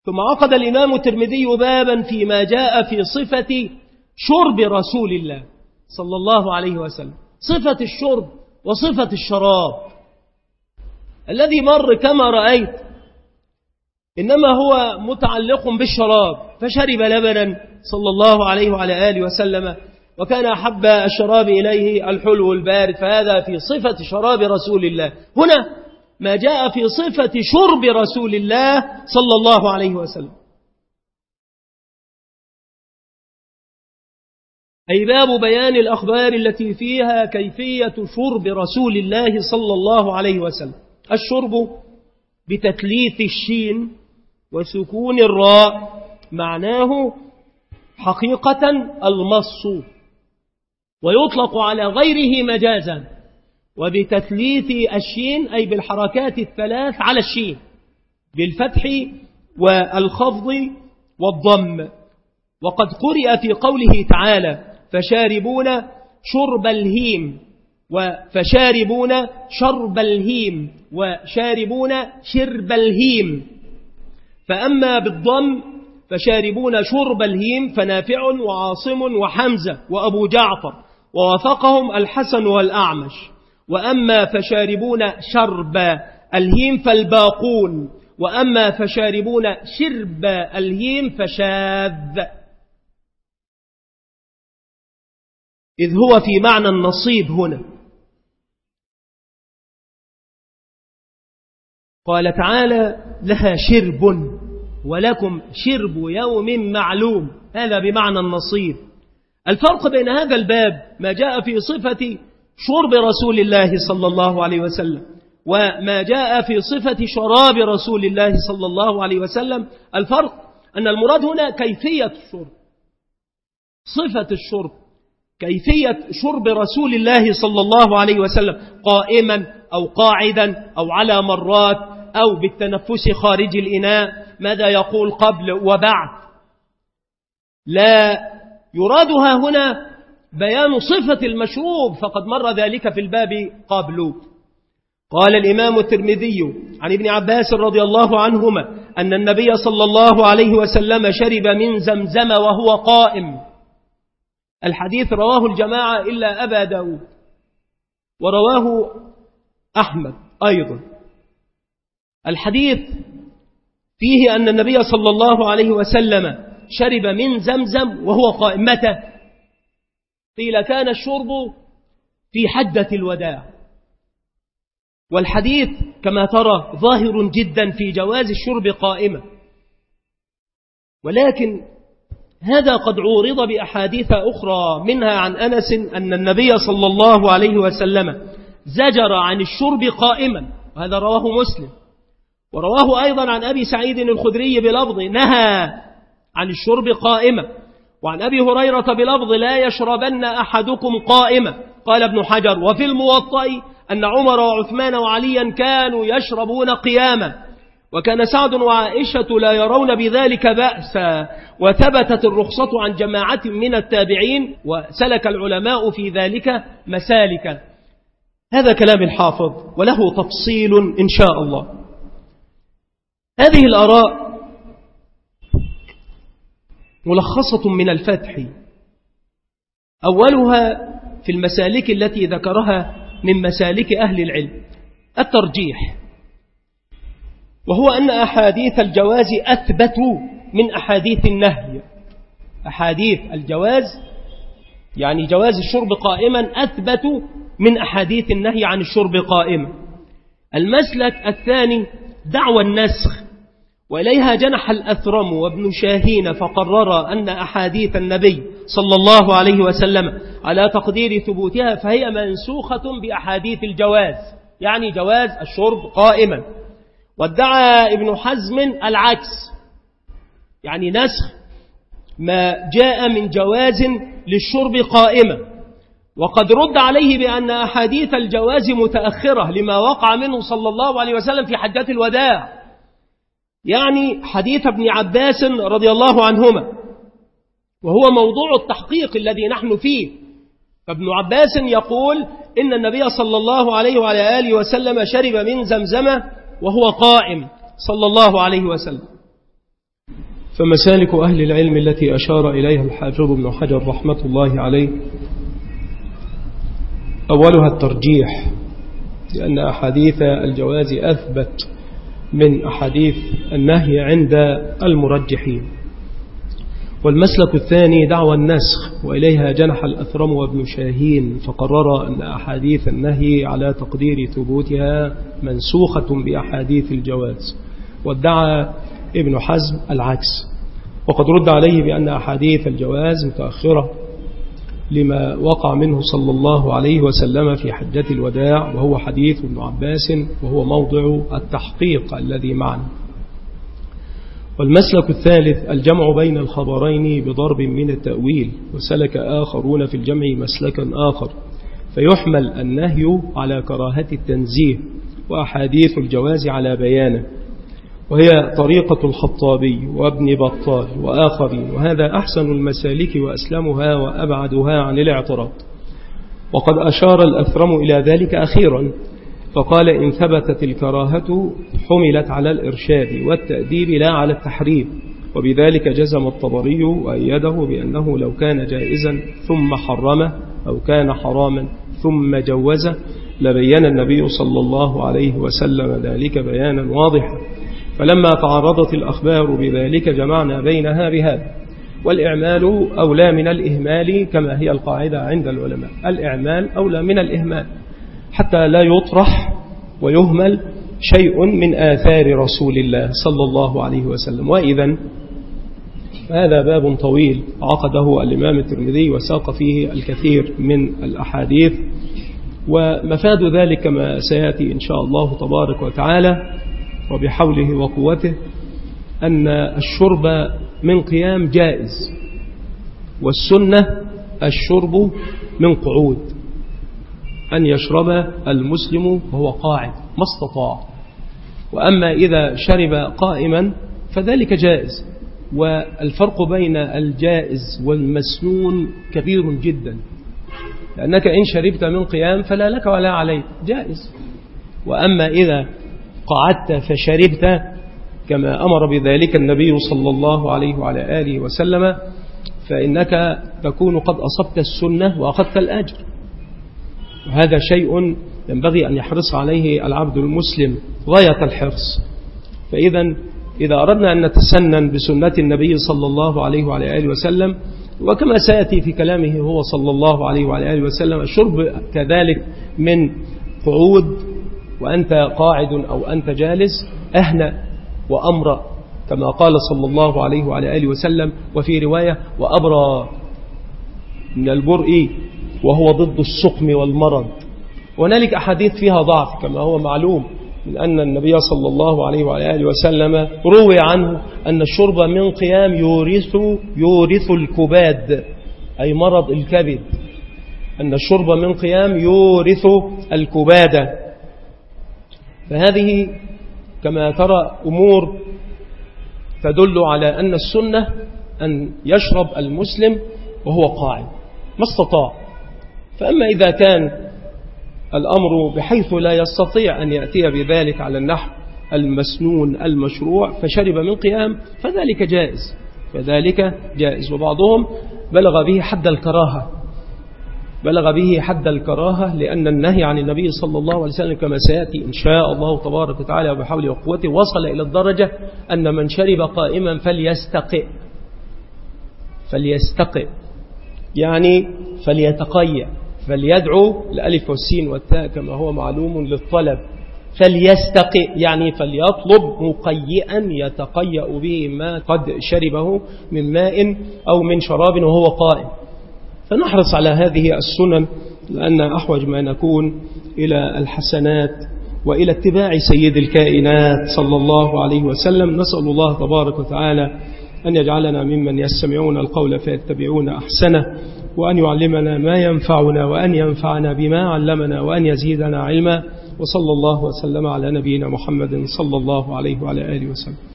ثم عقد الإمام الترمذي بابا فيما جاء في صفة شرب رسول الله صلى الله عليه وسلم، صفة الشرب وصفة الشراب. الذي مر كما رأيت إنما هو متعلق بالشراب، فشرب لبنا صلى الله عليه وعلى آله وسلم، وكان أحب الشراب إليه الحلو البارد، فهذا في صفة شراب رسول الله. هنا ما جاء في صفة شرب رسول الله صلى الله عليه وسلم، أي باب بيان الأخبار التي فيها كيفية شرب رسول الله صلى الله عليه وسلم. الشرب بتثليث الشين وسكون الراء معناه حقيقة المص، ويطلق على غيره مجازا، وبتثليث الشين أي بالحركات الثلاث على الشين بالفتح والخفض والضم. وقد قرئ في قوله تعالى فشاربون شرب الهيم، وفشاربون شرب الهيم، وشاربون شرب الهيم. فأما بالضم فشاربون شرب الهيم فنافع وعاصم وحمزة وأبو جعفر، ووافقهم الحسن والأعمش. وأما فشاربون شرب الهيم فالباقون، وأما فشاربون شرب الهيم فشاذ، إذ هو في معنى النصيب هنا. قال تعالى لها شرب ولكم شرب يوم معلوم، هذا بمعنى النصيب. الفرق بين هذا الباب ما جاء في صفة شرب رسول الله صلى الله عليه وسلم وما جاء في صفة شراب رسول الله صلى الله عليه وسلم، الفرق أن المراد هنا كيفية الشرب، صفة الشرب، كيفية شرب رسول الله صلى الله عليه وسلم، قائما أو قاعدا أو على مرات أو بالتنفس خارج الإناء، ماذا يقول قبل وبعد. لا يرادها هنا بيان صفة المشروب، فقد مر ذلك في الباب قبل. قال الإمام الترمذي عن ابن عباس رضي الله عنهما أن النبي صلى الله عليه وسلم شرب من زمزم وهو قائم. الحديث رواه الجماعة إلا أبا داود، ورواه أحمد أيضا. الحديث فيه أن النبي صلى الله عليه وسلم شرب من زمزم وهو قائم. متى؟ قيل كان الشرب في حجة الوداع، والحديث كما ترى ظاهر جدا في جواز الشرب قائمة، ولكن هذا قد عورض بأحاديث أخرى، منها عن أنس أن النبي صلى الله عليه وسلم زجر عن الشرب قائما، وهذا رواه مسلم. ورواه أيضا عن أبي سعيد الخدري بلفظ نهى عن الشرب قائمة، وعن أبي هريرة بلفظ لا يشربن أحدكم قائمة. قال ابن حجر وفي الموطأ أن عمر وعثمان وعليا كانوا يشربون قياما، وكان سعد وعائشة لا يرون بذلك بأسا، وثبتت الرخصة عن جماعة من التابعين، وسلك العلماء في ذلك مسالكا. هذا كلام الحافظ وله تفصيل إن شاء الله. هذه الآراء ملخصة من الفتح، أولها في المسالك التي ذكرها من مسالك أهل العلم الترجيح، وهو أن أحاديث الجواز أثبت من أحاديث النهي. أحاديث الجواز يعني جواز الشرب قائما أثبت من أحاديث النهي عن الشرب قائما. المسلك الثاني دعوى النسخ، وإليها جنح الأثرم وابن شاهين، فقرر أن أحاديث النبي صلى الله عليه وسلم على تقدير ثبوتها فهي منسوخة بأحاديث الجواز، يعني جواز الشرب قائما. وادعى ابن حزم العكس، يعني نسخ ما جاء من جواز للشرب قائما، وقد رد عليه بأن أحاديث الجواز متأخرة لما وقع منه صلى الله عليه وسلم في حجة الوداع، يعني حديث ابن عباس رضي الله عنهما، وهو موضوع التحقيق الذي نحن فيه. فابن عباس يقول إن النبي صلى الله عليه وعلى آله وسلم شرب من زمزم وهو قائم صلى الله عليه وسلم. فمسالك أهل العلم التي أشار إليها الحافظ ابن حجر رحمة الله عليه أولها الترجيح، لأن أحاديث الجواز أثبت من أحاديث النهي عند المرجحين. والمسلك الثاني دعوى النسخ، وإليها جنح الأثرم وابن شاهين، فقرر أن أحاديث النهي على تقدير ثبوتها منسوخة بأحاديث الجواز، وادعى ابن حزم العكس، وقد رد عليه بأن أحاديث الجواز متأخرة لما وقع منه صلى الله عليه وسلم في حجة الوداع، وهو حديث ابن عباس، وهو موضع التحقيق الذي معنا. والمسلك الثالث الجمع بين الخبرين بضرب من التأويل، وسلك آخرون في الجمع مسلكا آخر، فيحمل النهي على كراهة التنزيه وأحاديث الجواز على بيانه، وهي طريقة الخطابي وابن بطال وآخرين، وهذا أحسن المسالك وأسلمها وأبعدها عن الاعتراض. وقد أشار الأثرم إلى ذلك أخيرا، فقال إن ثبتت الكراهة حملت على الإرشاد والتأديب لا على التحريم، وبذلك جزم الطبري وأيده بأنه لو كان جائزا ثم حرمه أو كان حراما ثم جوزه لبين النبي صلى الله عليه وسلم ذلك بيانا واضحا، فلما تعرضت الأخبار بذلك جمعنا بينها بهذا. والإعمال أولى من الإهمال، كما هي القاعدة عند العلماء، الإعمال أولى من الإهمال، حتى لا يطرح ويهمل شيء من آثار رسول الله صلى الله عليه وسلم. وإذن هذا باب طويل عقده الإمام الترمذي وساق فيه الكثير من الأحاديث، ومفاد ذلك ما سيأتي إن شاء الله تبارك وتعالى وبحوله وقوته، أن الشرب من قيام جائز، والسنة الشرب من قعود، أن يشرب المسلم وهو قاعد ما استطاع، وأما إذا شرب قائما فذلك جائز. والفرق بين الجائز والمسنون كبير جدا، لأنك إن شربت من قيام فلا لك ولا عليك، جائز. وأما إذا قعدت فشربت كما أمر بذلك النبي صلى الله عليه وعلى آله وسلم فإنك تكون قد أصبت السنة وأخذت الأجر، وهذا شيء ينبغي أن يحرص عليه العبد المسلم غاية الحرص. فإذا إذا أردنا أن نتسنن بسنة النبي صلى الله عليه وعلى آله وسلم، وكما سيأتي في كلامه هو صلى الله عليه وعلى آله وسلم، الشرب كذلك من قعود وأنت قاعد أو أنت جالس أهنأ وأمر، كما قال صلى الله عليه وعلى آله وسلم، وفي رواية وأبرى من البرء وهو ضد السقم والمرض. وهنالك أحاديث فيها ضعف كما هو معلوم، من أن النبي صلى الله عليه وعلى آله وسلم روي عنه أن الشرب من قيام يورث الكباد، أي مرض الكبد، أن الشرب من قيام يورث الكبادة. فهذه كما ترى أمور تدل على أن السنة أن يشرب المسلم وهو قاعد ما استطاع. فأما إذا كان الأمر بحيث لا يستطيع أن يأتي بذلك على النحو المسنون المشروع فشرب من قيام فذلك جائز. وبعضهم بلغ به حد الكراهة، لأن النهي عن النبي صلى الله عليه وسلم كما سيأتي إن شاء الله تبارك وتعالى وبحوله وقوته وصل إلى الدرجة أن من شرب قائما فليستقئ يعني فليتقيأ، فليدعو الألف والسين والتاء كما هو معلوم للطلب، فليستقئ يعني فليطلب مقيئا يتقيأ به ما قد شربه من ماء أو من شراب وهو قائم. فنحرص على هذه السنن، لأن أحوج ما نكون إلى الحسنات وإلى اتباع سيد الكائنات صلى الله عليه وسلم. نسأل الله تبارك وتعالى أن يجعلنا ممن يستمعون القول فيتبعون أحسنه، وأن يعلمنا ما ينفعنا، وأن ينفعنا بما علمنا، وأن يزيدنا علما. وصلى الله وسلم على نبينا محمد صلى الله عليه وعلى آله وسلم.